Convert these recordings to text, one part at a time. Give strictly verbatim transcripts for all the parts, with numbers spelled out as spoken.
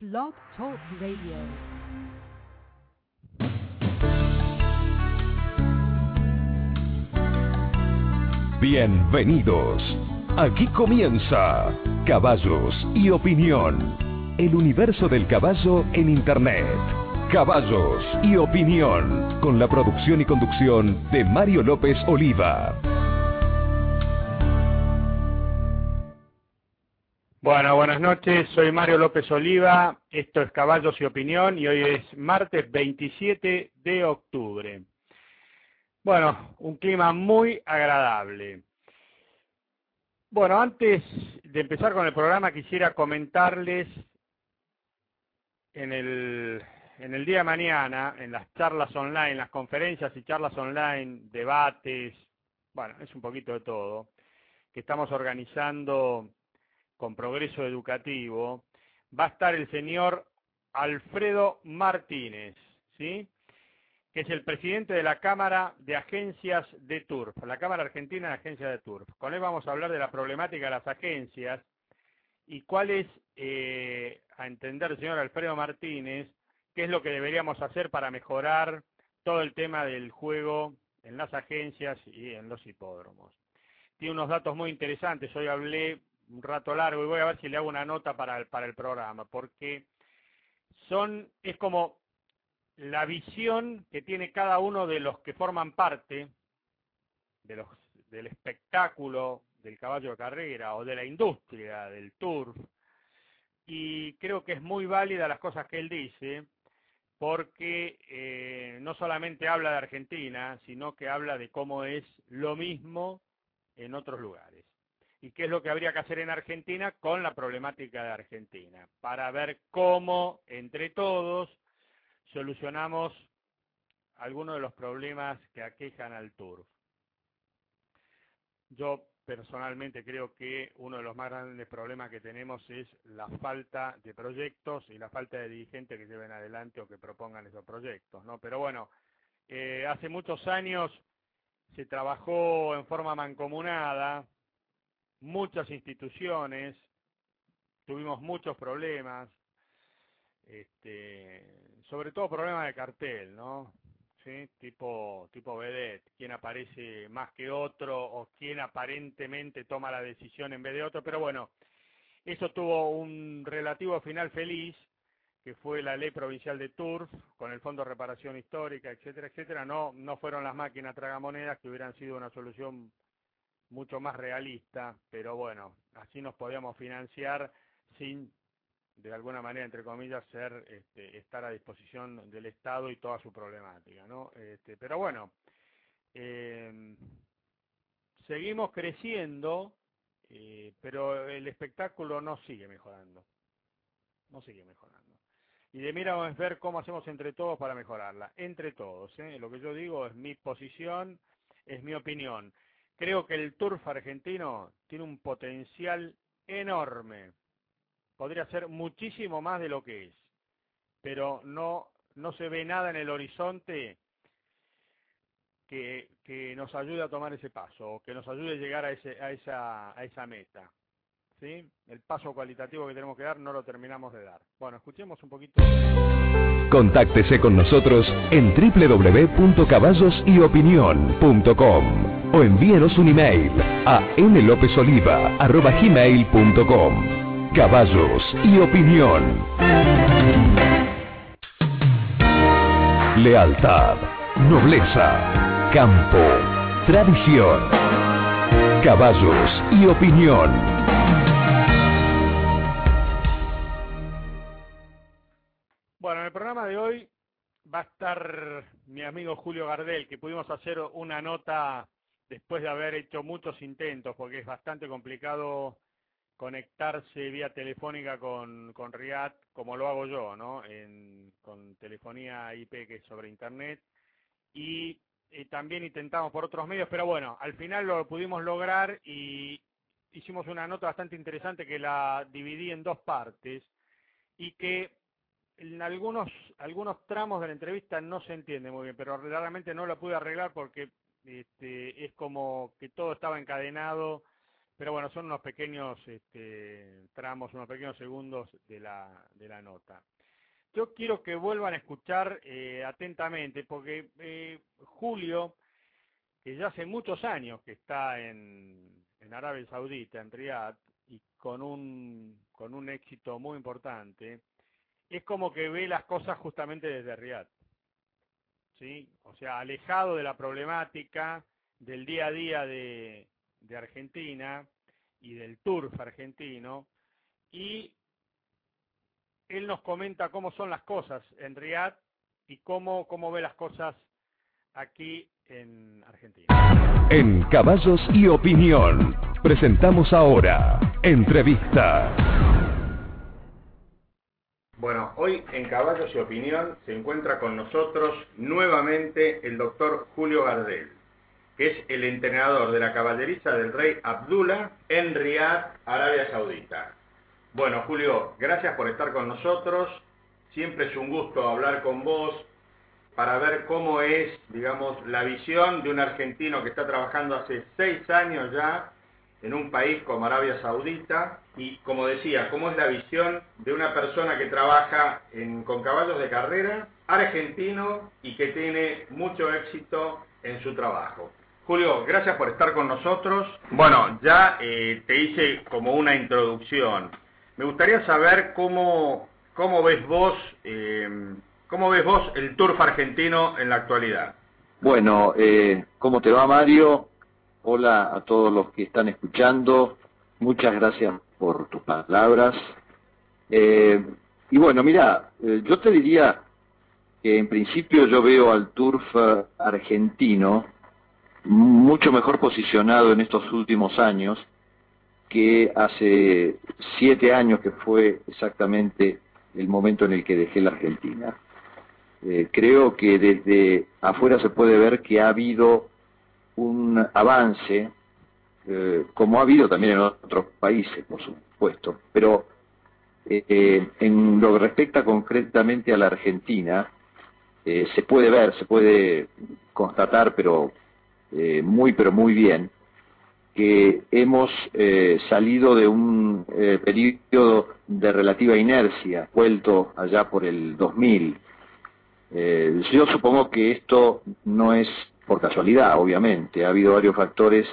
Blog Talk Radio. Bienvenidos. Aquí comienza Caballos y Opinión, el universo del caballo en Internet. Caballos y Opinión, con la producción y conducción de Mario López Oliva. Bueno, buenas noches, soy Mario López Oliva, esto es Caballos y Opinión y hoy es martes veintisiete de octubre. Bueno, un clima muy agradable. Bueno, antes de empezar con el programa quisiera comentarles en el, en el día de mañana, en las charlas online, las conferencias y charlas online, debates, bueno, es un poquito de todo, que estamos organizando con Progreso Educativo, va a estar el señor Alfredo Martínez, ¿sí?, que es el presidente de la Cámara de Agencias de Turf, la Cámara Argentina de Agencias de Turf. Con él vamos a hablar de la problemática de las agencias y cuál es, eh, a entender el señor Alfredo Martínez, qué es lo que deberíamos hacer para mejorar todo el tema del juego en las agencias y en los hipódromos. Tiene unos datos muy interesantes, hoy hablé un rato largo y voy a ver si le hago una nota para el, para el programa, porque son, es como la visión que tiene cada uno de los que forman parte de los, del espectáculo del caballo de carrera o de la industria del turf, y creo que es muy válida las cosas que él dice, porque eh, no solamente habla de Argentina, sino que habla de cómo es lo mismo en otros lugares. Y qué es lo que habría que hacer en Argentina con la problemática de Argentina, para ver cómo, entre todos, solucionamos algunos de los problemas que aquejan al turf. Yo personalmente creo que uno de los más grandes problemas que tenemos es la falta de proyectos y la falta de dirigentes que lleven adelante o que propongan esos proyectos, ¿no? Pero bueno, eh, hace muchos años se trabajó en forma mancomunada, muchas instituciones, tuvimos muchos problemas, este, sobre todo problemas de cartel, ¿no? ¿Sí? Tipo, tipo vedette, quién aparece más que otro o quién aparentemente toma la decisión en vez de otro, pero bueno, eso tuvo un relativo final feliz, que fue la ley provincial de turf, con el Fondo de Reparación Histórica, etcétera, etcétera. No, no fueron las máquinas tragamonedas, que hubieran sido una solución mucho más realista, pero bueno, así nos podíamos financiar sin, de alguna manera, entre comillas, ser, este, estar a disposición del Estado y toda su problemática, ¿no? Este, pero bueno, eh, seguimos creciendo, eh, pero el espectáculo no sigue mejorando, no sigue mejorando. Y de mira vamos a ver cómo hacemos entre todos para mejorarla, entre todos, ¿eh? Lo que yo digo es mi posición, es mi opinión. Creo que el turf argentino tiene un potencial enorme. Podría ser muchísimo más de lo que es. Pero no, no se ve nada en el horizonte que, que nos ayude a tomar ese paso, o que nos ayude a llegar a, ese, a, esa, a esa meta. ¿Sí? El paso cualitativo que tenemos que dar no lo terminamos de dar. Bueno, escuchemos un poquito. Contáctese con nosotros en doble u doble u doble u punto caballos y opinión punto com o envíenos un email a n lopez oliva arroba gmail punto com. Caballos y Opinión. Lealtad, nobleza, campo, tradición. Caballos y Opinión. Bueno, en el programa de hoy va a estar mi amigo Julio Gardel, que pudimos hacer una nota después de haber hecho muchos intentos, porque es bastante complicado conectarse vía telefónica con, con Riad, como lo hago yo, ¿no? En, con telefonía I P, que es sobre Internet, y, y también intentamos por otros medios, pero bueno, al final lo pudimos lograr y hicimos una nota bastante interesante que la dividí en dos partes y que en algunos algunos tramos de la entrevista no se entiende muy bien, pero realmente no la pude arreglar porque este, es como que todo estaba encadenado Pero bueno, son unos pequeños este, tramos, unos pequeños segundos de la, de la nota. Yo quiero que vuelvan a escuchar eh, atentamente, porque eh, Julio, que ya hace muchos años que está en, en Arabia Saudita, en Riad, y con un, con un éxito muy importante, es como que ve las cosas justamente desde Riad, ¿sí? O sea, alejado de la problemática del día a día de, de Argentina y del turf argentino, y él nos comenta cómo son las cosas en Riad y cómo, cómo ve las cosas aquí en Argentina. En Caballos y Opinión, presentamos ahora Entrevista. Bueno, hoy en Caballos y Opinión se encuentra con nosotros nuevamente el doctor Julio Gardel, que es el entrenador de la caballeriza del rey Abdullah en Riad, Arabia Saudita. Bueno, Julio, gracias por estar con nosotros. Siempre es un gusto hablar con vos para ver cómo es, digamos, la visión de un argentino que está trabajando hace seis años ya en un país como Arabia Saudita, y como decía, cómo es la visión de una persona que trabaja en, con caballos de carrera, argentino, y que tiene mucho éxito en su trabajo. Julio, gracias por estar con nosotros. Bueno, ya eh, te hice como una introducción. Me gustaría saber cómo, cómo ves vos, eh, cómo ves vos el turf argentino en la actualidad. Bueno, eh, ¿cómo te va, Mario? Hola a todos los que están escuchando. Muchas gracias por tus palabras. Eh, y bueno, mira, eh, yo te diría que en principio yo veo al turf eh, argentino mucho mejor posicionado en estos últimos años que hace siete años, que fue exactamente el momento en el que dejé la Argentina. Eh, creo que desde afuera se puede ver que ha habido un avance, eh, como ha habido también en otros países, por supuesto, pero eh, en lo que respecta concretamente a la Argentina, eh, se puede ver, se puede constatar, pero eh, muy, pero muy bien, que hemos eh, salido de un eh, periodo de relativa inercia, vuelto allá por el dos mil. Eh, yo supongo que esto no es por casualidad, obviamente. Ha habido varios factores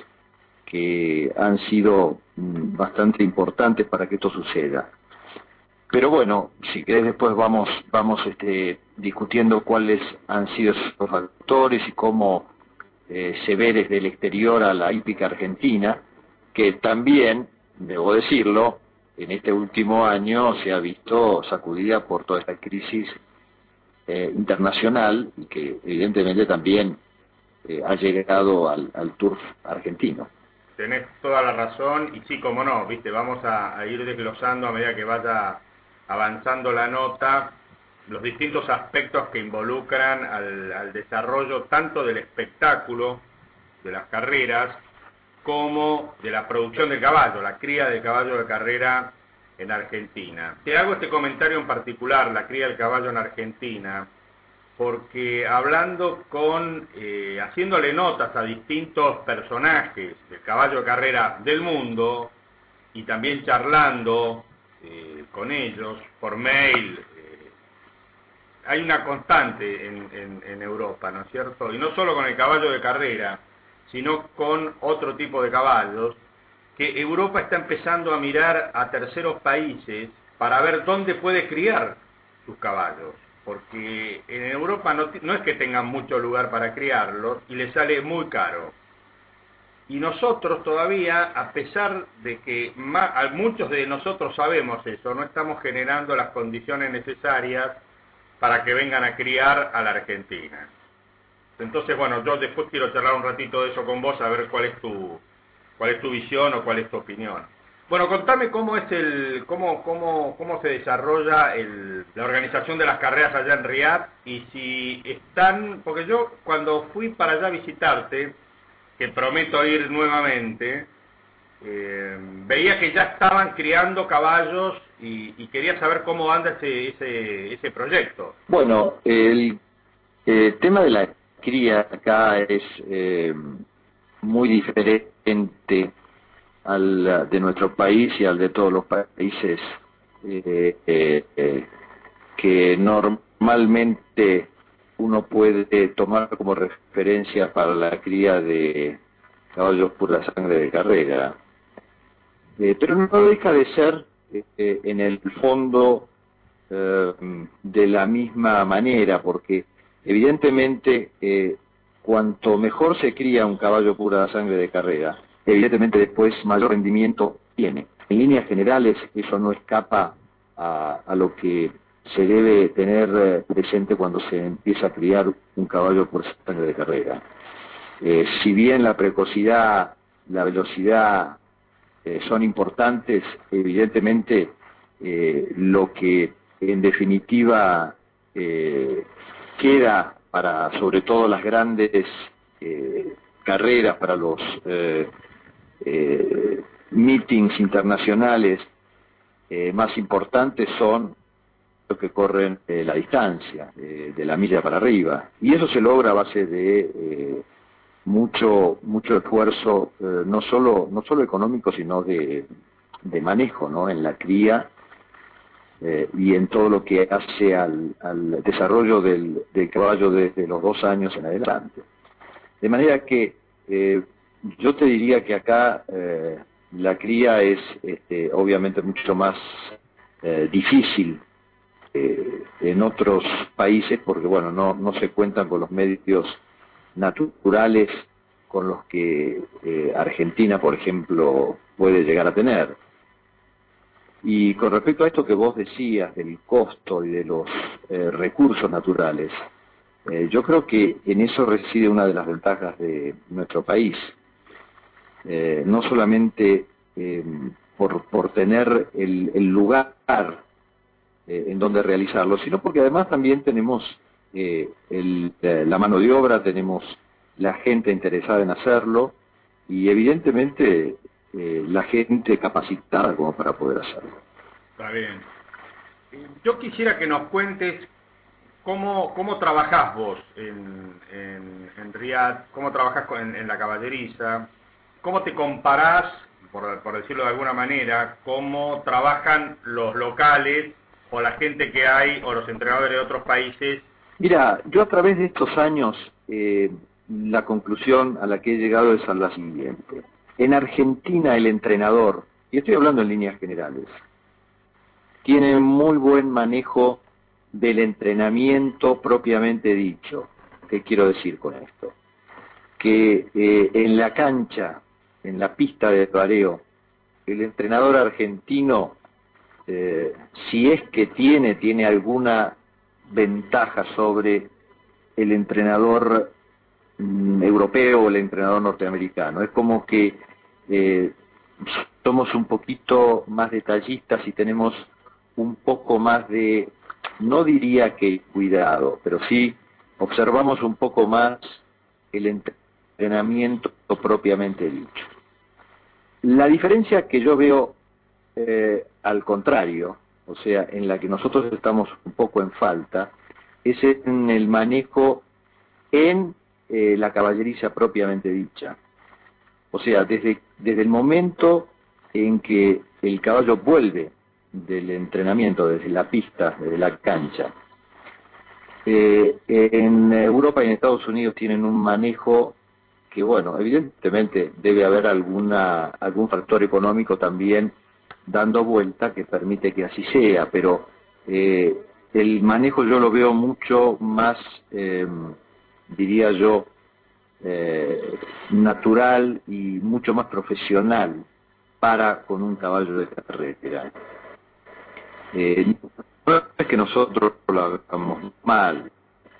que han sido mm, bastante importantes para que esto suceda. Pero bueno, si querés después vamos vamos este, discutiendo cuáles han sido esos factores y cómo eh, se ve desde el exterior a la hípica argentina, que también, debo decirlo, en este último año se ha visto sacudida por toda esta crisis Eh, internacional, y que evidentemente también eh, ha llegado al, al turf argentino. Tenés toda la razón, y sí, como no, viste, vamos a, a ir desglosando a medida que vaya avanzando la nota los distintos aspectos que involucran al, al desarrollo tanto del espectáculo, de las carreras, como de la producción del caballo, la cría del caballo de carrera en Argentina. Te hago este comentario en particular, la cría del caballo en Argentina, porque hablando con, eh, haciéndole notas a distintos personajes del caballo de carrera del mundo, y también charlando eh, con ellos por mail, eh, hay una constante en, en, en Europa, ¿no es cierto? Y no solo con el caballo de carrera, sino con otro tipo de caballos, que Europa está empezando a mirar a terceros países para ver dónde puede criar sus caballos, porque en Europa no, no es que tengan mucho lugar para criarlos y les sale muy caro. Y nosotros todavía, a pesar de que ma, muchos de nosotros sabemos eso, no estamos generando las condiciones necesarias para que vengan a criar a la Argentina. Entonces, bueno, yo después quiero charlar un ratito de eso con vos, a ver cuál es tu... cuál es tu visión o cuál es tu opinión. Bueno, contame cómo es el cómo cómo cómo se desarrolla el, la organización de las carreras allá en Riad, y si están, porque yo cuando fui para allá a visitarte, que prometo ir nuevamente, eh, veía que ya estaban criando caballos y, y quería saber cómo anda ese ese ese proyecto. Bueno, el, el tema de la cría acá es eh, muy diferente al de nuestro país y al de todos los países eh, eh, eh, que normalmente uno puede tomar como referencia para la cría de caballos pura sangre de carrera. Eh, pero no deja de ser eh, en el fondo eh, de la misma manera, porque evidentemente eh, cuanto mejor se cría un caballo pura sangre de carrera, evidentemente después mayor rendimiento tiene. En líneas generales eso no escapa a, a lo que se debe tener eh, presente cuando se empieza a criar un caballo por sangre de carrera. Eh, si bien la precocidad, la velocidad eh, son importantes, evidentemente eh, lo que en definitiva eh, queda para sobre todo las grandes eh, carreras, para los eh, eh, meetings internacionales eh, más importantes son los que corren eh, la distancia, eh, de la milla para arriba, y eso se logra a base de eh, mucho mucho esfuerzo, eh, no solo no solo económico, sino de, de manejo, ¿no? En la cría eh, y en todo lo que hace al, al desarrollo del, del caballo desde los dos años en adelante. De manera que eh, yo te diría que acá eh, la cría es este, obviamente mucho más eh, difícil eh, en otros países, porque bueno, no, no se cuentan con los medios naturales con los que eh, Argentina, por ejemplo, puede llegar a tener. Y con respecto a esto que vos decías del costo y de los eh, recursos naturales, eh, yo creo que en eso reside una de las ventajas de nuestro país. Eh, no solamente eh, por, por tener el, el lugar eh, en donde realizarlo, sino porque además también tenemos eh, el, eh, la mano de obra, tenemos la gente interesada en hacerlo y evidentemente eh, la gente capacitada como para poder hacerlo. Está bien. Yo quisiera que nos cuentes cómo, cómo trabajás vos en, en, en Riad, cómo trabajás en, en la caballeriza, cómo te comparás, por, por decirlo de alguna manera, cómo trabajan los locales o la gente que hay o los entrenadores de otros países. Mira, yo a través de estos años eh, la conclusión a la que he llegado es a la siguiente. En Argentina el entrenador, y estoy hablando en líneas generales, tiene muy buen manejo del entrenamiento propiamente dicho. ¿Qué quiero decir con esto? Que eh, en la cancha, en la pista de pareo, el entrenador argentino, eh, si es que tiene, tiene alguna ventaja sobre el entrenador mm, europeo o el entrenador norteamericano. Es como que eh, somos un poquito más detallistas y tenemos un poco más de, no diría que cuidado, pero sí observamos un poco más el entrenamiento propiamente dicho. La diferencia que yo veo eh, al contrario, o sea, en la que nosotros estamos un poco en falta, es en el manejo en eh, la caballeriza propiamente dicha. O sea, desde, desde el momento en que el caballo vuelve del entrenamiento, desde la pista, desde la cancha, eh, en Europa y en Estados Unidos tienen un manejo que, bueno, evidentemente debe haber alguna algún factor económico también dando vuelta que permite que así sea, pero eh, el manejo yo lo veo mucho más, eh, diría yo, eh, natural y mucho más profesional para con un caballo de carrera. Eh, no es que nosotros lo hagamos mal,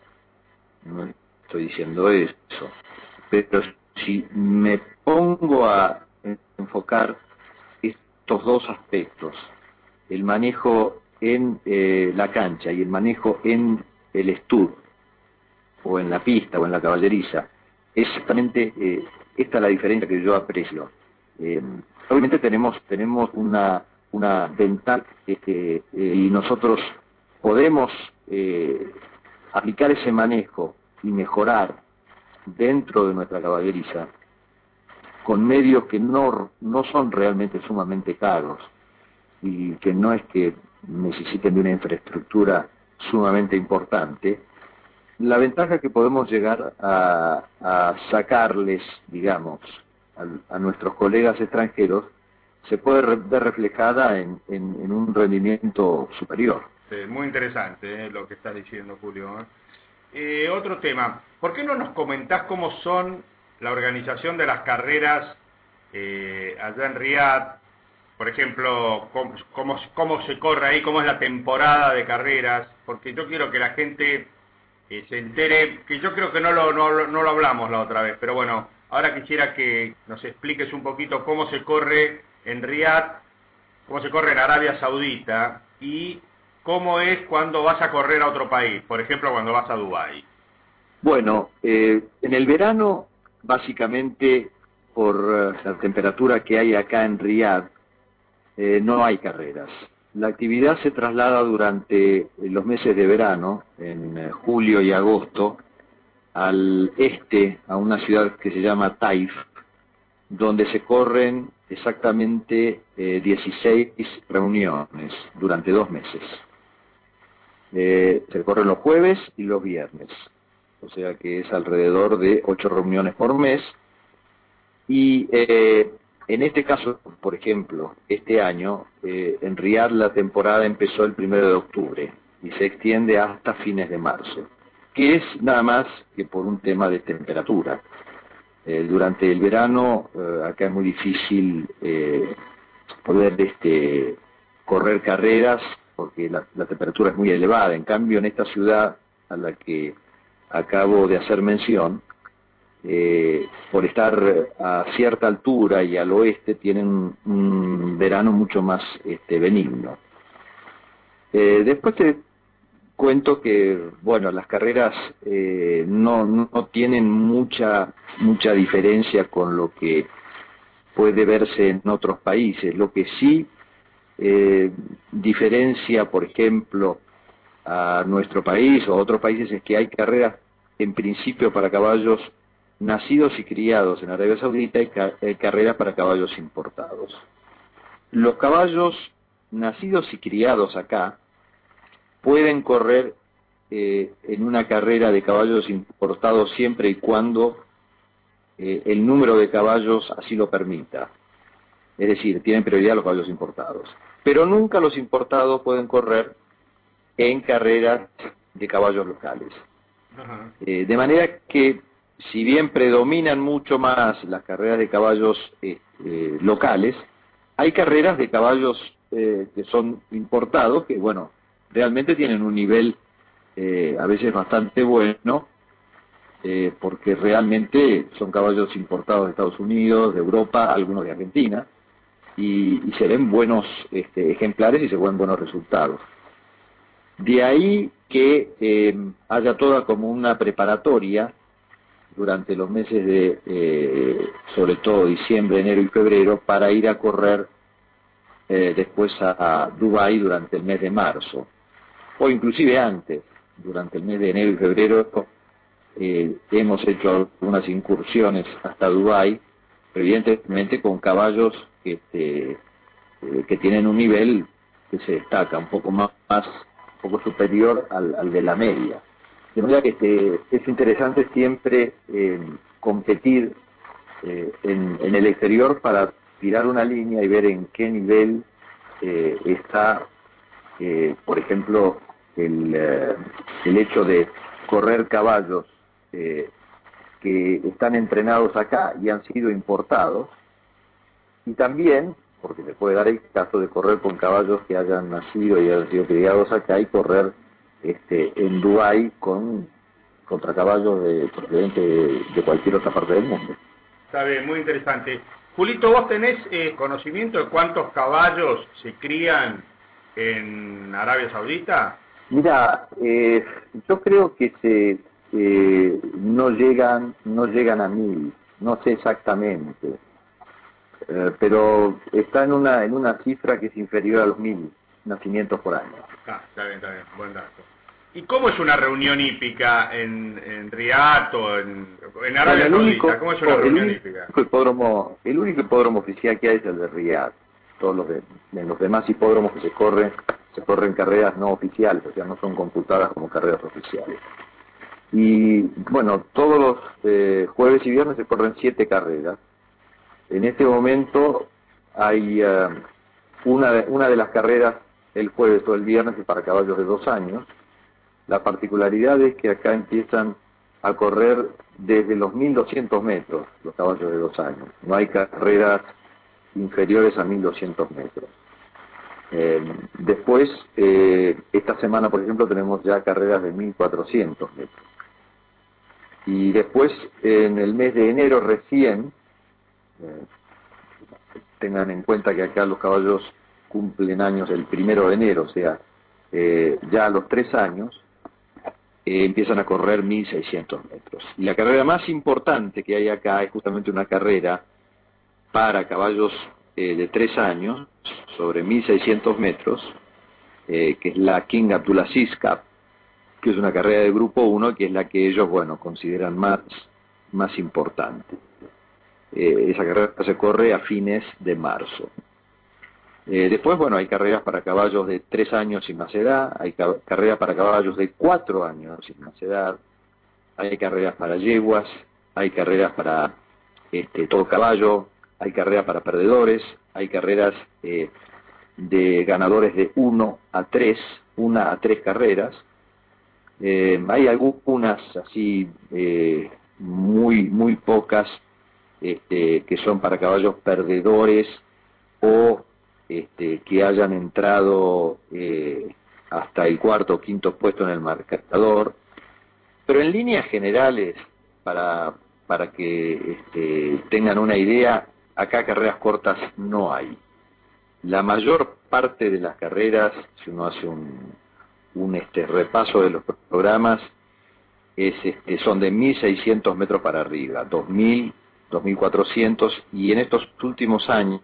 no estoy diciendo eso, pero si me pongo a enfocar estos dos aspectos, el manejo en eh, la cancha y el manejo en el stud, o en la pista, o en la caballeriza, es exactamente eh, esta es la diferencia que yo aprecio. Eh, obviamente tenemos tenemos una una ventaja este, eh, y nosotros podemos eh, aplicar ese manejo y mejorar dentro de nuestra caballeriza con medios que no, no son realmente sumamente caros y que no es que necesiten de una infraestructura sumamente importante, la ventaja que podemos llegar a, a sacarles, digamos, a, a nuestros colegas extranjeros, se puede re, ver reflejada en, en, en un rendimiento superior. Sí, muy interesante eh, lo que estás diciendo, Julio. Eh, otro tema, ¿por qué no nos comentás cómo son la organización de las carreras eh, allá en Riad? Por ejemplo, cómo, cómo, cómo se corre ahí, cómo es la temporada de carreras, porque yo quiero que la gente eh, se entere, que yo creo que no lo, no, no lo hablamos la otra vez, pero bueno, ahora quisiera que nos expliques un poquito cómo se corre en Riad, cómo se corre en Arabia Saudita y cómo es cuando vas a correr a otro país, por ejemplo, cuando vas a Dubái. Bueno, eh, en el verano, básicamente, por uh, la temperatura que hay acá en Riad, eh, no hay carreras. La actividad se traslada durante los meses de verano, en eh, julio y agosto, al este, a una ciudad que se llama Taif, donde se corren exactamente eh, dieciséis reuniones durante dos meses. Eh, se corren los jueves y los viernes, o sea que es alrededor de ocho reuniones por mes. Y eh, en este caso, por ejemplo, este año, eh, en Riad la temporada empezó el primero de octubre y se extiende hasta fines de marzo, que es nada más que por un tema de temperatura. Eh, durante el verano eh, acá es muy difícil eh, poder este, correr carreras porque la, la temperatura es muy elevada. En cambio, en esta ciudad a la que acabo de hacer mención, eh, por estar a cierta altura y al oeste, tienen un, un verano mucho más este, benigno. Eh, después te cuento que, bueno, las carreras eh, no, no tienen mucha, mucha diferencia con lo que puede verse en otros países. Lo que sí eh, diferencia, por ejemplo, a nuestro país o a otros países es que hay carreras en principio para caballos nacidos y criados en Arabia Saudita y ca eh, carreras para caballos importados. Los caballos nacidos y criados acá pueden correr eh, en una carrera de caballos importados siempre y cuando eh, el número de caballos así lo permita. Es decir, tienen prioridad los caballos importados. Pero nunca los importados pueden correr en carreras de caballos locales. Uh-huh. Eh, de manera que, si bien predominan mucho más las carreras de caballos eh, eh, locales, hay carreras de caballos eh, que son importados, que bueno, realmente tienen un nivel eh, a veces bastante bueno, eh, porque realmente son caballos importados de Estados Unidos, de Europa, algunos de Argentina, y, y se ven buenos este, ejemplares y se ven buenos resultados. De ahí que eh, haya toda como una preparatoria durante los meses de, eh, sobre todo diciembre, enero y febrero, para ir a correr eh, después a, a Dubái durante el mes de marzo, o inclusive antes, durante el mes de enero y febrero, eh, hemos hecho algunas incursiones hasta Dubái, evidentemente con caballos que, este, eh, que tienen un nivel que se destaca un poco más, más un poco superior al, al de la media. De manera que este, es interesante siempre eh, competir eh, en, en el exterior para tirar una línea y ver en qué nivel eh, está, eh, por ejemplo, el, eh, el hecho de correr caballos eh, que están entrenados acá y han sido importados, y también, porque se puede dar el caso de correr con caballos que hayan nacido y hayan sido criados acá y correr este, en Dubái con contra caballos de procedente de, de cualquier otra parte del mundo. Está bien, muy interesante. Julito, ¿vos tenés eh, conocimiento de cuántos caballos se crían en Arabia Saudita? Mira, eh, yo creo que se eh, no llegan no llegan a mil, no sé exactamente, eh, pero está en una en una cifra que es inferior a los mil nacimientos por año. Ah, está bien, está bien, buen dato. ¿Y cómo es una reunión hípica en, en Riad o en, en Arabia Bueno, el Saudita? único, ¿Cómo es una el reunión único hípica? hipódromo, el único hipódromo oficial que hay es el de Riad. Todos los de, en los demás hipódromos que se corren, se corren carreras no oficiales, o sea, no son computadas como carreras oficiales. Y bueno, todos los eh, jueves y viernes se corren siete carreras. En este momento hay uh, una, de, una de las carreras el jueves o el viernes es para caballos de dos años. La particularidad es que acá empiezan a correr desde los mil doscientos metros los caballos de dos años. No hay carreras inferiores a mil doscientos metros. Eh, después, eh, esta semana, por ejemplo, tenemos ya carreras de mil cuatrocientos metros. Y después, en el mes de enero recién, eh, tengan en cuenta que acá los caballos cumplen años el primero de enero, o sea, eh, ya a los tres años, eh, empiezan a correr mil seiscientos metros. Y la carrera más importante que hay acá es justamente una carrera para caballos eh, de tres años, sobre mil seiscientos metros, eh, que es la King Abdulaziz Cup, que es una carrera de grupo uno, que es la que ellos, bueno, consideran más, más importante. Eh, esa carrera se corre a fines de marzo. Eh, después, bueno, hay carreras para caballos de tres años y más edad, hay ca carreras para caballos de cuatro años y más edad, hay carreras para yeguas, hay carreras para este, todo caballo, hay carreras para perdedores, hay carreras eh, de ganadores de uno a tres, una a tres carreras. Eh, hay algunas así eh, muy muy pocas este, que son para caballos perdedores o este, que hayan entrado eh, hasta el cuarto o quinto puesto en el marcador, pero en líneas generales, para para que este, tengan una idea, acá carreras cortas no hay. La mayor parte de las carreras, si uno hace un un este repaso de los programas, es este, son de mil seiscientos metros para arriba, dos mil, dos mil cuatrocientos, y en estos últimos años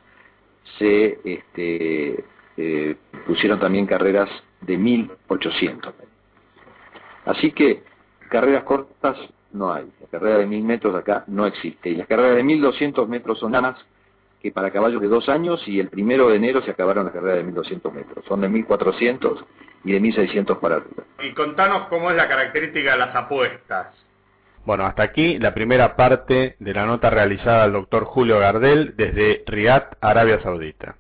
se este, eh, pusieron también carreras de mil ochocientos metros. Así que carreras cortas no hay, la carrera de mil metros acá no existe, y las carreras de mil doscientos metros son nada más que para caballos de dos años, y el primero de enero se acabaron las carreras de mil doscientos metros, son de mil cuatrocientos y de mil seiscientos para arriba. Y contanos cómo es la característica de las apuestas. Bueno, hasta aquí la primera parte de la nota realizada al doctor Julio Gardel desde Riad, Arabia Saudita.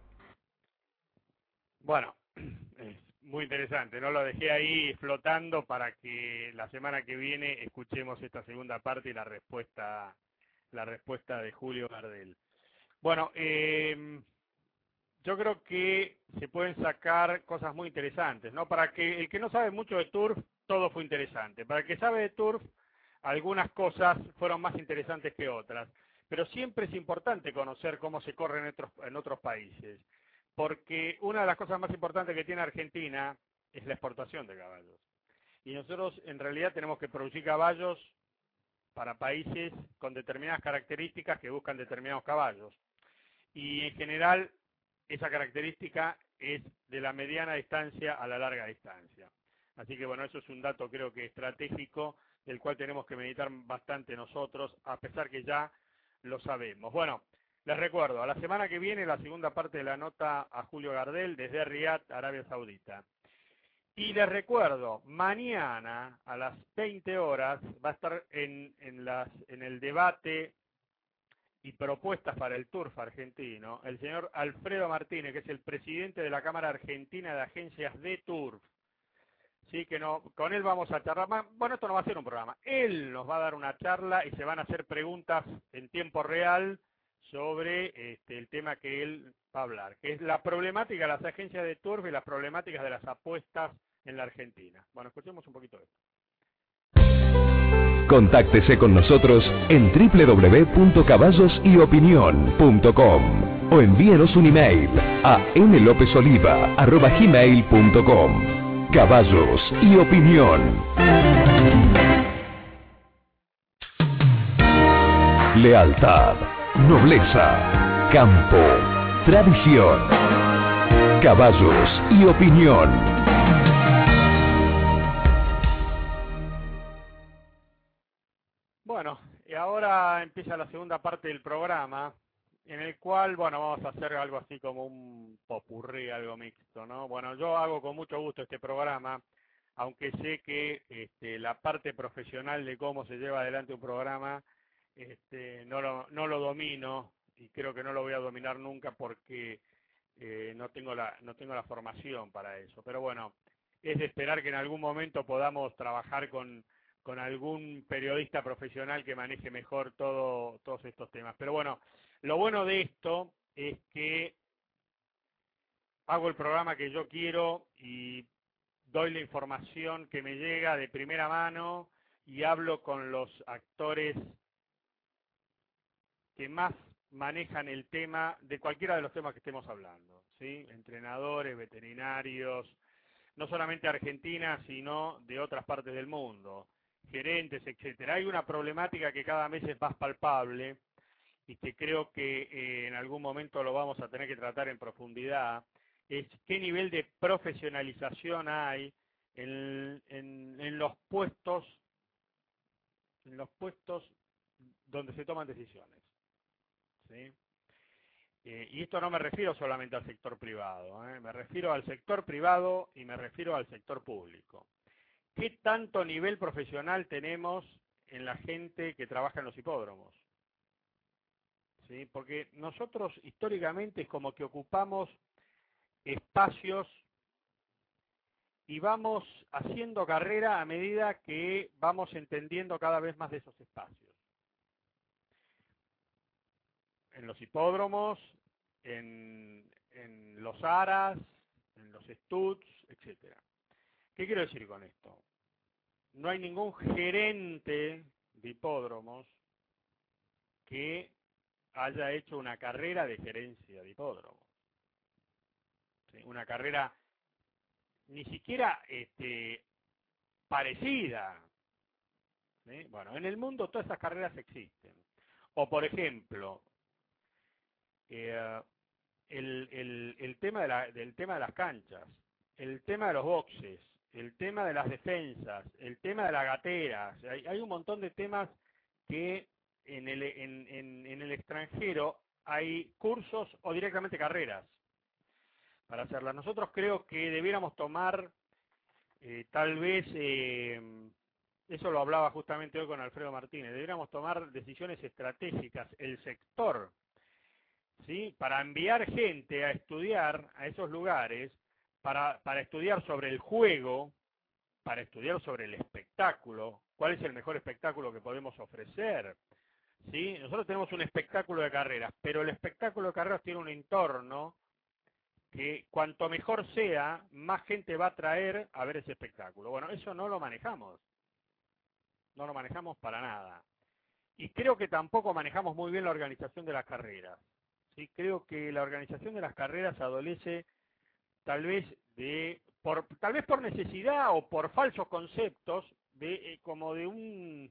Bueno, es muy interesante, ¿no? Lo dejé ahí flotando para que la semana que viene escuchemos esta segunda parte y la respuesta, la respuesta de Julio Gardel. Bueno, eh, yo creo que se pueden sacar cosas muy interesantes, ¿no? Para que el que no sabe mucho de turf, todo fue interesante. Para el que sabe de turf, algunas cosas fueron más interesantes que otras. Pero siempre es importante conocer cómo se corre en otros, en otros países. Porque una de las cosas más importantes que tiene Argentina es la exportación de caballos. Y nosotros en realidad tenemos que producir caballos para países con determinadas características que buscan determinados caballos. Y en general esa característica es de la mediana distancia a la larga distancia. Así que bueno, eso es un dato creo que estratégico del cual tenemos que meditar bastante nosotros, a pesar que ya lo sabemos. Bueno, les recuerdo, a la semana que viene la segunda parte de la nota a Julio Gardel desde Riad, Arabia Saudita. Y les recuerdo, mañana a las veinte horas va a estar en, en, las, en el debate y propuestas para el turf argentino el señor Alfredo Martínez, que es el presidente de la Cámara Argentina de Agencias de Turf. Sí, que no, con él vamos a charlar. Bueno, esto no va a ser un programa. Él nos va a dar una charla y se van a hacer preguntas en tiempo real sobre este, el tema que él va a hablar, que es la problemática de las agencias de turf y las problemáticas de las apuestas en la Argentina. Bueno, escuchemos un poquito de esto. Contáctese con nosotros en doble u doble u doble u punto caballos y opinión punto com o envíenos un email a n lopez oliva arroba gmail punto com. Caballos y opinión. Lealtad, nobleza, campo, tradición. Caballos y opinión. Bueno, y ahora empieza la segunda parte del programa, en el cual, bueno, vamos a hacer algo así como un popurrí, algo mixto, ¿no? Bueno, yo hago con mucho gusto este programa, aunque sé que este, la parte profesional de cómo se lleva adelante un programa, este, no lo, no lo domino, y creo que no lo voy a dominar nunca porque eh, no tengo la, no tengo la formación para eso. Pero bueno, es de esperar que en algún momento podamos trabajar con con algún periodista profesional que maneje mejor todo, todos estos temas. Pero bueno, lo bueno de esto es que hago el programa que yo quiero y doy la información que me llega de primera mano y hablo con los actores que más manejan el tema de cualquiera de los temas que estemos hablando, ¿sí? Entrenadores, veterinarios, no solamente Argentina, sino de otras partes del mundo, gerentes, etcétera. Hay una problemática que cada mes es más palpable y que creo que eh, en algún momento lo vamos a tener que tratar en profundidad, es qué nivel de profesionalización hay en, en, en los puestos, en los puestos donde se toman decisiones, ¿sí? Eh, y esto no me refiero solamente al sector privado, ¿eh? Me refiero al sector privado y me refiero al sector público. ¿Qué tanto nivel profesional tenemos en la gente que trabaja en los hipódromos? ¿Sí? Porque nosotros históricamente es como que ocupamos espacios y vamos haciendo carrera a medida que vamos entendiendo cada vez más de esos espacios. En los hipódromos, en, en los aras, en los estuds, etcétera. ¿Qué quiero decir con esto? No hay ningún gerente de hipódromos que haya hecho una carrera de gerencia de hipódromos. ¿Sí? Una carrera ni siquiera este, parecida. ¿Sí? Bueno, en el mundo todas esas carreras existen. O por ejemplo, eh, el, el, el tema de la, del tema de las canchas, el tema de los boxes, el tema de las defensas, el tema de la gatera. O sea, hay, hay un montón de temas que en el, en, en, en el extranjero hay cursos o directamente carreras para hacerlas. Nosotros creo que debiéramos tomar eh, tal vez, eh, eso lo hablaba justamente hoy con Alfredo Martínez, debiéramos tomar decisiones estratégicas, el sector, ¿sí? Para enviar gente a estudiar a esos lugares, para, para estudiar sobre el juego, para estudiar sobre el espectáculo, cuál es el mejor espectáculo que podemos ofrecer, ¿sí? Nosotros tenemos un espectáculo de carreras, pero el espectáculo de carreras tiene un entorno que cuanto mejor sea, más gente va a traer a ver ese espectáculo. Bueno, eso no lo manejamos, no lo manejamos para nada. Y creo que tampoco manejamos muy bien la organización de las carreras. Sí, creo que la organización de las carreras adolece tal vez de por tal vez por necesidad o por falsos conceptos de eh, como de un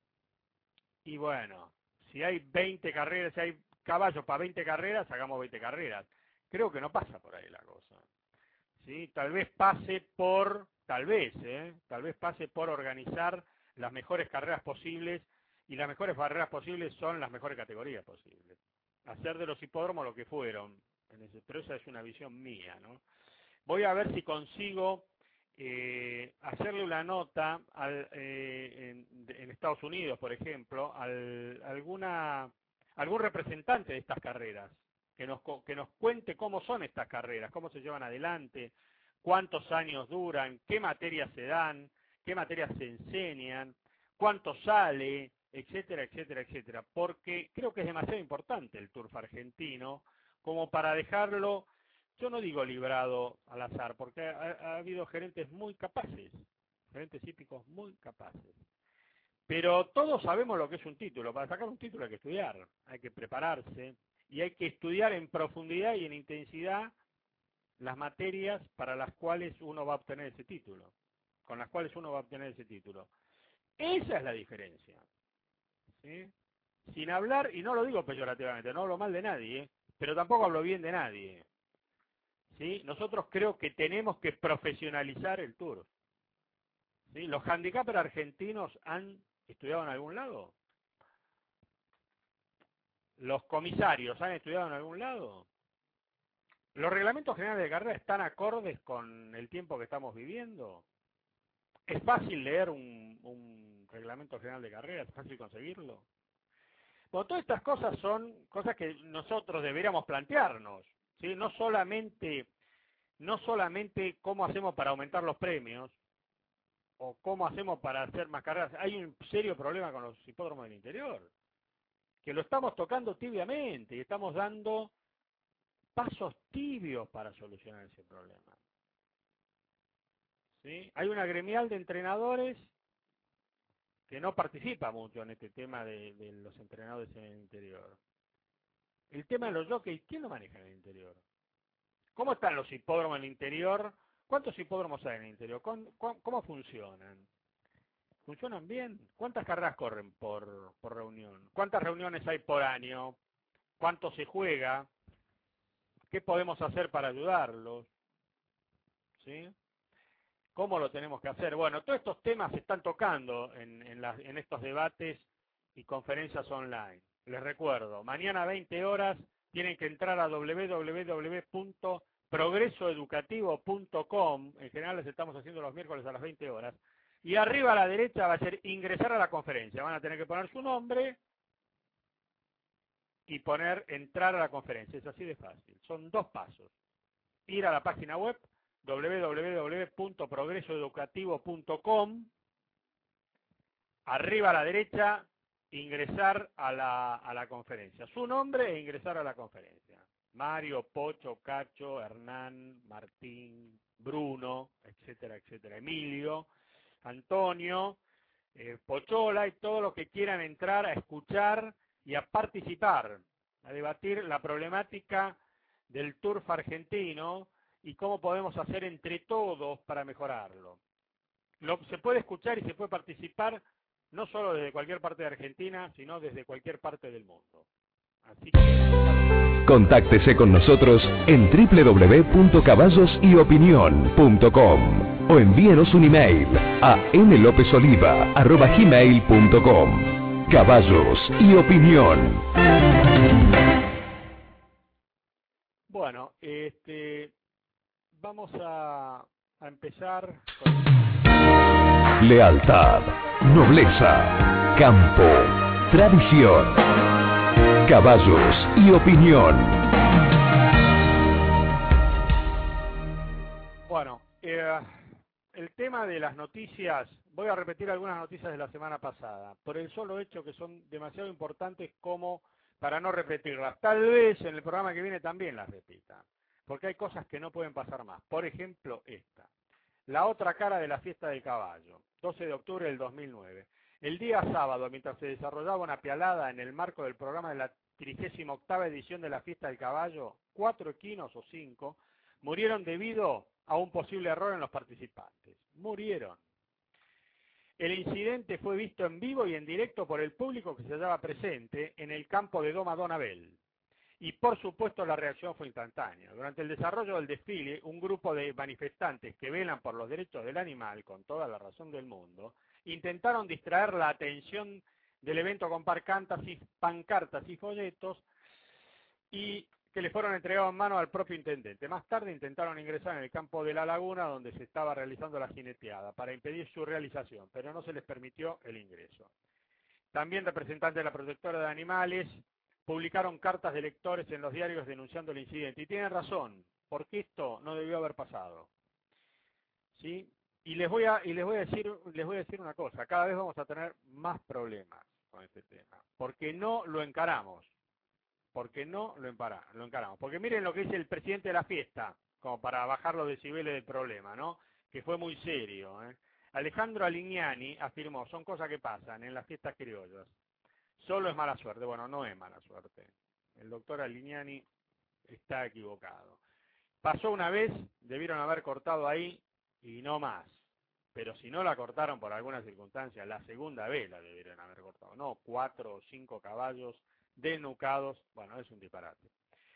y bueno, si hay veinte carreras, si hay caballos para veinte carreras, hagamos veinte carreras. Creo que no pasa por ahí la cosa. Sí, tal vez pase por tal vez, eh, tal vez pase por organizar las mejores carreras posibles, y las mejores carreras posibles son las mejores categorías posibles. Hacer de los hipódromos lo que fueron, en ese, pero esa es una visión mía, ¿no? Voy a ver si consigo eh, hacerle una nota al, eh, en, en Estados Unidos, por ejemplo, al, alguna, algún representante de estas carreras, que nos, que nos cuente cómo son estas carreras, cómo se llevan adelante, cuántos años duran, qué materias se dan, qué materias se enseñan, cuánto sale, etcétera, etcétera, etcétera, porque creo que es demasiado importante el turf argentino como para dejarlo, yo no digo librado al azar, porque ha, ha habido gerentes muy capaces, gerentes hípicos muy capaces. Pero todos sabemos lo que es un título. Para sacar un título hay que estudiar, hay que prepararse, y hay que estudiar en profundidad y en intensidad las materias para las cuales uno va a obtener ese título, con las cuales uno va a obtener ese título. Esa es la diferencia, ¿sí? Sin hablar, y no lo digo peyorativamente, no hablo mal de nadie, ¿eh? Pero tampoco hablo bien de nadie, ¿sí? Nosotros creo que tenemos que profesionalizar el turf, ¿sí? ¿Los handicappers argentinos han estudiado en algún lado? ¿Los comisarios han estudiado en algún lado? ¿Los reglamentos generales de carrera están acordes con el tiempo que estamos viviendo? ¿Es fácil leer un, un reglamento general de carrera? ¿Es fácil conseguirlo? Bueno, todas estas cosas son cosas que nosotros deberíamos plantearnos, ¿sí? No solamente, no solamente cómo hacemos para aumentar los premios, o cómo hacemos para hacer más carreras. Hay un serio problema con los hipódromos del interior, que lo estamos tocando tibiamente y estamos dando pasos tibios para solucionar ese problema. ¿Sí? Hay una gremial de entrenadores que no participa mucho en este tema de, de los entrenadores en el interior. El tema de los jockeys, ¿quién lo maneja en el interior? ¿Cómo están los hipódromos en el interior? ¿Cuántos hipódromos hay en el interior? ¿Cómo, cómo, cómo funcionan? ¿Funcionan bien? ¿Cuántas carreras corren por, por reunión? ¿Cuántas reuniones hay por año? ¿Cuánto se juega? ¿Qué podemos hacer para ayudarlos? ¿Sí? ¿Cómo lo tenemos que hacer? Bueno, todos estos temas se están tocando en, en, la, en estos debates y conferencias online. Les recuerdo, mañana veinte horas tienen que entrar a doble u doble u doble u punto progreso educativo punto com. En general les estamos haciendo los miércoles a las veinte horas. Y arriba a la derecha va a ser ingresar a la conferencia. Van a tener que poner su nombre y poner entrar a la conferencia. Es así de fácil. Son dos pasos. Ir a la página web doble u doble u doble u punto progreso educativo punto com. Arriba a la derecha, ingresar a la, a la conferencia. Su nombre e ingresar a la conferencia. Mario, Pocho, Cacho, Hernán, Martín, Bruno, etcétera, etcétera. Emilio, Antonio, eh, Pochola y todos los que quieran entrar a escuchar y a participar, a debatir la problemática del turf argentino y cómo podemos hacer entre todos para mejorarlo. Lo, se puede escuchar y se puede participar no solo desde cualquier parte de Argentina, sino desde cualquier parte del mundo. Así que... Contáctese con nosotros en doble u doble u doble u punto caballos y opinión punto com o envíenos un email a n lopez oliva arroba gmail punto com. Caballos y Opinión. Bueno, este, vamos a, a empezar con... Lealtad, nobleza, campo, tradición, caballos y opinión. Bueno, eh, el tema de las noticias, voy a repetir algunas noticias de la semana pasada, por el solo hecho que son demasiado importantes como para no repetirlas. Tal vez en el programa que viene también las repita, porque hay cosas que no pueden pasar más. Por ejemplo, esta. La otra cara de la fiesta del caballo, doce de octubre del dos mil nueve. El día sábado, mientras se desarrollaba una pialada en el marco del programa de la trigésima octava edición de la fiesta del caballo, cuatro equinos o cinco murieron debido a un posible error en los participantes. Murieron. El incidente fue visto en vivo y en directo por el público que se hallaba presente en el campo de Doma Donabel. Y por supuesto la reacción fue instantánea. Durante el desarrollo del desfile, un grupo de manifestantes que velan por los derechos del animal, con toda la razón del mundo, intentaron distraer la atención del evento con pancartas y, pancartas y folletos y que le fueron entregados en mano al propio intendente. Más tarde intentaron ingresar en el campo de la laguna donde se estaba realizando la jineteada para impedir su realización, pero no se les permitió el ingreso. También representantes de la protectora de animales publicaron cartas de lectores en los diarios denunciando el incidente. Y tienen razón, porque esto no debió haber pasado. ¿Sí? Y les voy a, y les voy a decir, les voy a decir una cosa, cada vez vamos a tener más problemas con este tema, porque no lo encaramos. Porque no lo, empara, lo encaramos. Porque miren lo que dice el presidente de la fiesta, como para bajar los decibeles del problema, ¿no? Que fue muy serio, ¿eh? Alejandro Alignani afirmó, son cosas que pasan en las fiestas criollas. Solo es mala suerte. Bueno, no es mala suerte. El doctor Alignani está equivocado. Pasó una vez, debieron haber cortado ahí y no más. Pero si no la cortaron por alguna circunstancia, la segunda vez la debieron haber cortado. No, cuatro o cinco caballos desnucados. Bueno, es un disparate.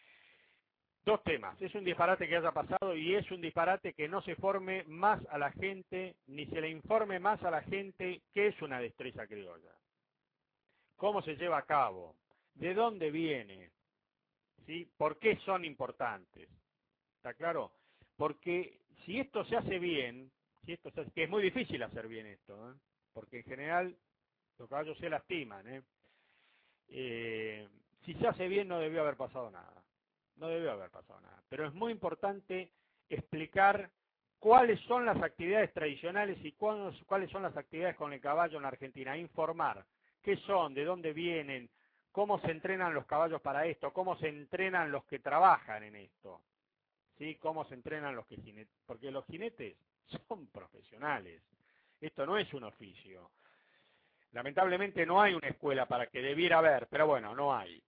Dos temas. Es un disparate que haya pasado y es un disparate que no se forme más a la gente, ni se le informe más a la gente qué es una destreza criolla. Cómo se lleva a cabo, ¿De dónde viene? ¿Sí? ¿Por qué son importantes? ¿Está claro? Porque si esto se hace bien, si esto se hace, que es muy difícil hacer bien esto, ¿eh? Porque en general los caballos se lastiman, ¿eh? Eh, si se hace bien no debió haber pasado nada, no debió haber pasado nada, pero es muy importante explicar cuáles son las actividades tradicionales y cuáles, cuáles son las actividades con el caballo en la Argentina, informar qué son, de dónde vienen, cómo se entrenan los caballos para esto, cómo se entrenan los que trabajan en esto, ¿sí? Cómo se entrenan los que jinetes, porque los jinetes son profesionales, esto no es un oficio. Lamentablemente no hay una escuela para que debiera haber, pero bueno, no hay.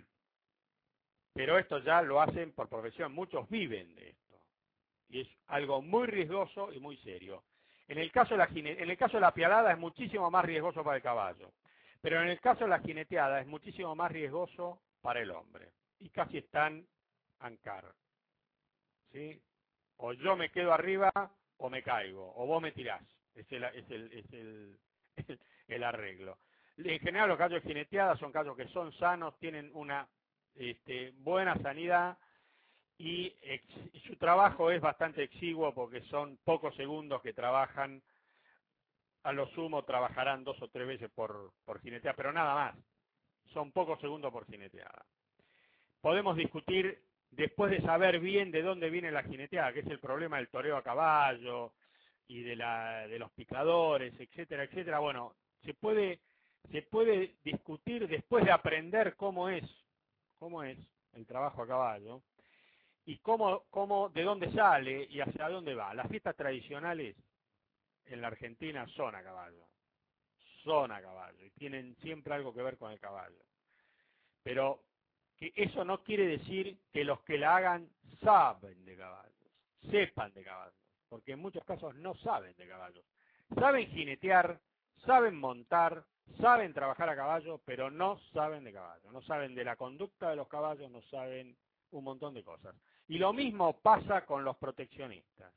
Pero esto ya lo hacen por profesión, muchos viven de esto. Y es algo muy riesgoso y muy serio. En el caso de la, gine- en el caso de la pialada es muchísimo más riesgoso para el caballo. Pero en el caso de la jineteada es muchísimo más riesgoso para el hombre. Y casi están ancar. ¿Sí? O yo me quedo arriba o me caigo, o vos me tirás. Es el, es el, es el, el, el arreglo. En general los caballos de jineteada son caballos que son sanos, tienen una este, buena sanidad y ex, su trabajo es bastante exiguo porque son pocos segundos que trabajan, a lo sumo trabajarán dos o tres veces por, por jineteada, pero nada más, son pocos segundos por jineteada. Podemos discutir, después de saber bien de dónde viene la jineteada, que es el problema del toreo a caballo y de, la, de los picadores, etcétera, etcétera, bueno, se puede, se puede discutir después de aprender cómo es, cómo es el trabajo a caballo, y cómo, cómo, de dónde sale y hacia dónde va. Las fiestas tradicionales en la Argentina son a caballo, son a caballo, y tienen siempre algo que ver con el caballo. Pero que eso no quiere decir que los que la hagan saben de caballos, sepan de caballos, porque en muchos casos no saben de caballos. Saben jinetear, saben montar, saben trabajar a caballo, pero no saben de caballos, no saben de la conducta de los caballos, no saben un montón de cosas. Y lo mismo pasa con los proteccionistas.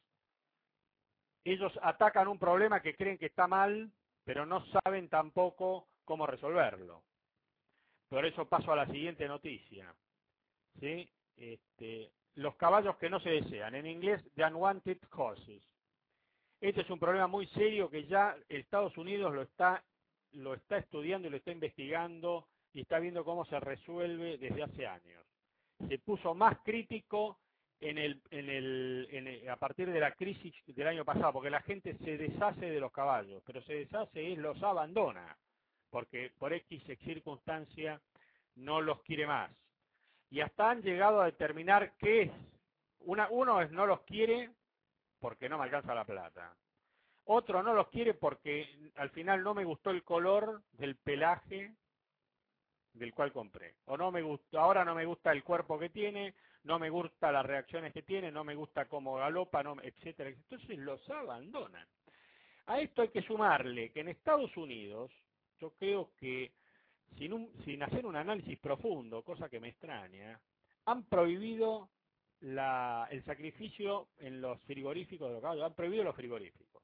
Ellos atacan un problema que creen que está mal, pero no saben tampoco cómo resolverlo. Por eso paso a la siguiente noticia. ¿Sí? Este, los caballos que no se desean, en inglés, the unwanted horses. Este es un problema muy serio que ya Estados Unidos lo está, lo está estudiando y lo está investigando y está viendo cómo se resuelve desde hace años. Se puso más crítico en el, en el, en el, a partir de la crisis del año pasado, porque la gente se deshace de los caballos, pero se deshace y los abandona, porque por X circunstancia no los quiere más. Y hasta han llegado a determinar qué es. Una, uno es no los quiere porque no me alcanza la plata. Otro no los quiere porque al final no me gustó el color del pelaje del cual compré. O no me gusta, ahora no me gusta el cuerpo que tiene, no me gusta las reacciones que tiene, no me gusta cómo galopa, no, etcétera. Entonces los abandonan. A esto hay que sumarle que en Estados Unidos, yo creo que sin, un, sin hacer un análisis profundo, cosa que me extraña, han prohibido la, el sacrificio en los frigoríficos de los caballos, han prohibido los frigoríficos.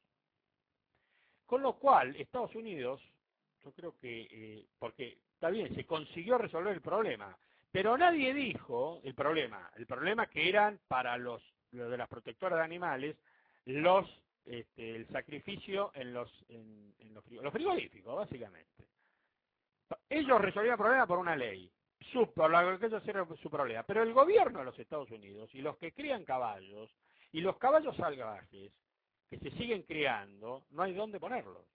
Con lo cual, Estados Unidos, yo creo que, eh, porque está bien, se consiguió resolver el problema, pero nadie dijo el problema, el problema que eran para los, los de las protectoras de animales, los este, el sacrificio en los, en, en los, los frigoríficos, básicamente. Ellos resolvieron el problema por una ley, su, por la que ellos hicieron su problema, pero el gobierno de los Estados Unidos y los que crían caballos, y los caballos salvajes, que se siguen criando, no hay dónde ponerlos.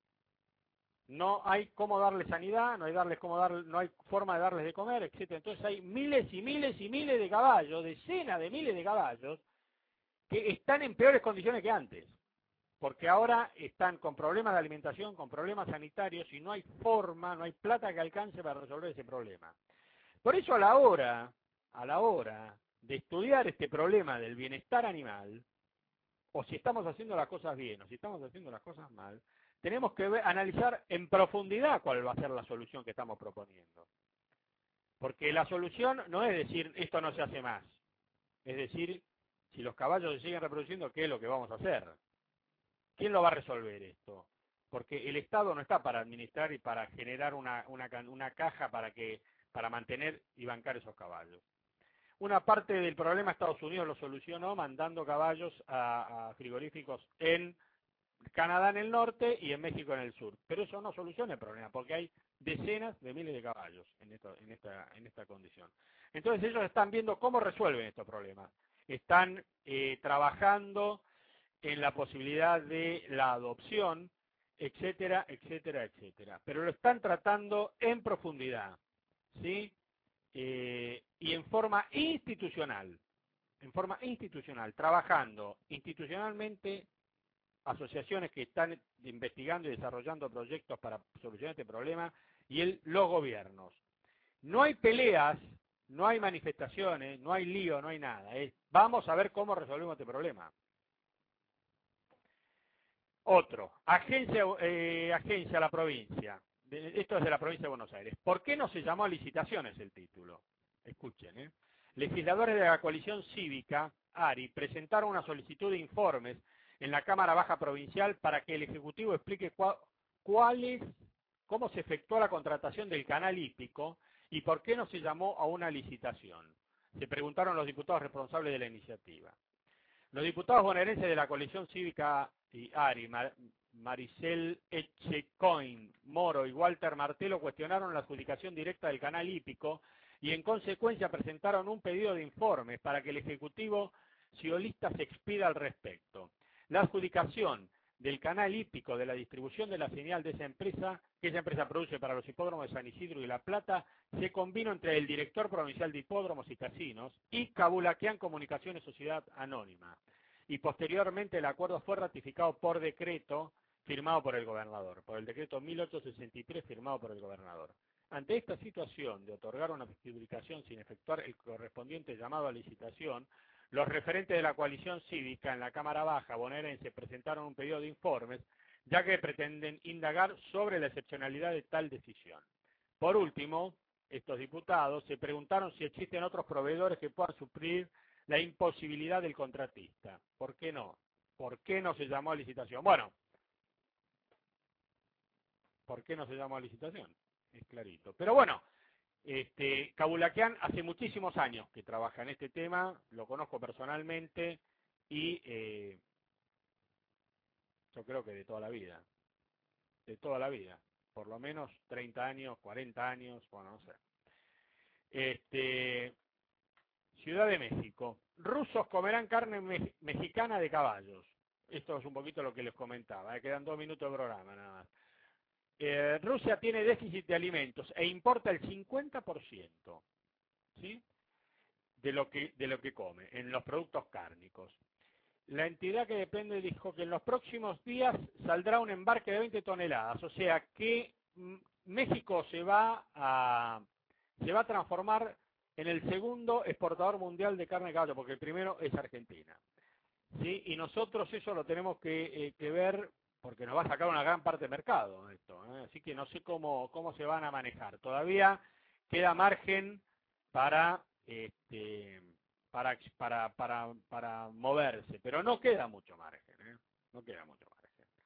No hay cómo darles sanidad, no hay darles cómo dar, no hay forma de darles de comer, etcétera. Entonces hay miles y miles y miles de caballos, decenas de miles de caballos, que están en peores condiciones que antes. Porque ahora están con problemas de alimentación, con problemas sanitarios, y no hay forma, no hay plata que alcance para resolver ese problema. Por eso a la hora, a la hora de estudiar este problema del bienestar animal, o si estamos haciendo las cosas bien, o si estamos haciendo las cosas mal, tenemos que ver, analizar en profundidad cuál va a ser la solución que estamos proponiendo. Porque la solución no es decir, esto no se hace más. Es decir, si los caballos se siguen reproduciendo, ¿qué es lo que vamos a hacer? ¿Quién lo va a resolver esto? Porque el Estado no está para administrar y para generar una, una, una caja para que, para mantener y bancar esos caballos. Una parte del problema Estados Unidos lo solucionó mandando caballos a, a frigoríficos en Canadá en el norte y en México en el sur. Pero eso no soluciona el problema, porque hay decenas de miles de caballos en, esto, en, esta, en esta condición. Entonces ellos están viendo cómo resuelven estos problemas. Están eh, trabajando en la posibilidad de la adopción, etcétera, etcétera, etcétera. Pero lo están tratando en profundidad, ¿sí? Eh, y en forma institucional, en forma institucional, trabajando institucionalmente asociaciones que están investigando y desarrollando proyectos para solucionar este problema y el, los gobiernos. No hay peleas, no hay manifestaciones, no hay lío, no hay nada. Es, vamos a ver cómo resolvemos este problema. Otro, agencia, eh, agencia a la provincia. De, esto es de la provincia de Buenos Aires. ¿Por qué no se llamó a licitaciones el título? Escuchen, ¿eh? Legisladores de la coalición cívica, ARI, presentaron una solicitud de informes en la Cámara Baja Provincial para que el Ejecutivo explique cuál, cuál es, cómo se efectuó la contratación del canal hípico y por qué no se llamó a una licitación. Se preguntaron los diputados responsables de la iniciativa. Los diputados bonaerenses de la coalición cívica y ARI, Mar, Maricel Echecoin, Moro y Walter Martelo cuestionaron la adjudicación directa del canal hípico y en consecuencia presentaron un pedido de informes para que el Ejecutivo ciolista se expida al respecto. La adjudicación del canal hípico de la distribución de la señal de esa empresa, que esa empresa produce para los hipódromos de San Isidro y La Plata, se combinó entre el director provincial de hipódromos y casinos y Cabulaquian Comunicaciones Sociedad Anónima. Y posteriormente el acuerdo fue ratificado por decreto firmado por el gobernador, por el decreto mil ochocientos sesenta y tres firmado por el gobernador. Ante esta situación de otorgar una adjudicación sin efectuar el correspondiente llamado a licitación, los referentes de la coalición cívica en la Cámara Baja bonaerense presentaron un pedido de informes, ya que pretenden indagar sobre la excepcionalidad de tal decisión. Por último, estos diputados se preguntaron si existen otros proveedores que puedan suplir la imposibilidad del contratista. ¿Por qué no? ¿Por qué no se llamó a licitación? Bueno, ¿por qué no se llamó a licitación? Es clarito. Pero bueno, este, Cabulaquian hace muchísimos años que trabaja en este tema, lo conozco personalmente y eh, yo creo que de toda la vida, de toda la vida, por lo menos treinta años, cuarenta años, bueno, no sé. Este, Ciudad de México, rusos comerán carne me mexicana de caballos. Esto es un poquito lo que les comentaba, ¿eh? Quedan dos minutos de programa nada más. Eh, Rusia tiene déficit de alimentos e importa el cincuenta por ciento, ¿sí? de lo que de lo que come en los productos cárnicos. La entidad que depende dijo que en los próximos días saldrá un embarque de veinte toneladas, o sea que México se va a se va a transformar en el segundo exportador mundial de carne de caballo, porque el primero es Argentina, ¿sí? Y nosotros eso lo tenemos que, eh, que ver, porque nos va a sacar una gran parte del mercado esto, ¿eh? Así que no sé cómo, cómo se van a manejar. Todavía queda margen para, este, para, para, para, para moverse, pero no queda mucho margen, ¿eh? No queda mucho margen.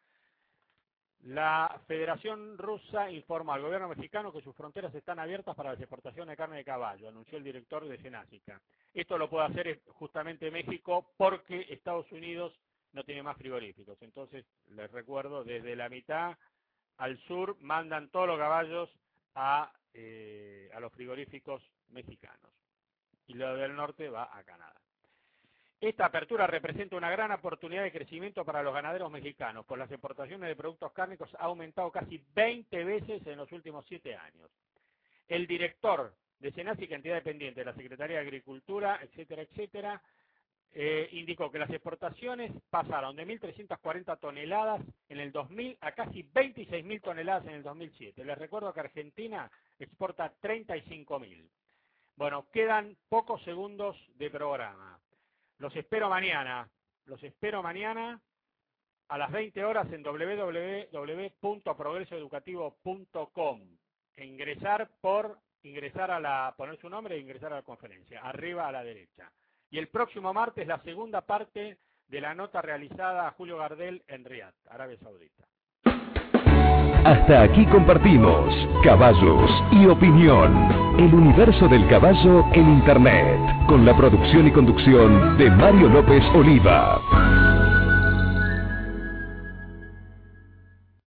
La Federación Rusa informa al gobierno mexicano que sus fronteras están abiertas para las exportaciones de carne de caballo, anunció el director de Senásica. Esto lo puede hacer justamente México porque Estados Unidos no tiene más frigoríficos. Entonces, les recuerdo, desde la mitad al sur mandan todos los caballos a, eh, a los frigoríficos mexicanos. Y lo del norte va a Canadá. Esta apertura representa una gran oportunidad de crecimiento para los ganaderos mexicanos, pues las exportaciones de productos cárnicos ha aumentado casi veinte veces en los últimos siete años. El director de Senásica, entidad dependiente de la Secretaría de Agricultura, etcétera, etcétera, eh, indicó que las exportaciones pasaron de mil trescientas cuarenta toneladas en el dos mil a casi veintiséis mil toneladas en el dos mil siete. Les recuerdo que Argentina exporta treinta y cinco mil. Bueno, quedan pocos segundos de programa. Los espero mañana, los espero mañana a las veinte horas en doble u doble u doble u punto progreso educativo punto com. E ingresar por, ingresar a la, poner su nombre e ingresar a la conferencia, arriba a la derecha. Y el próximo martes la segunda parte de la nota realizada a Julio Gardel en Riad, Arabia Saudita. Hasta aquí compartimos Caballos y Opinión, el universo del caballo en Internet, con la producción y conducción de Mario López Oliva.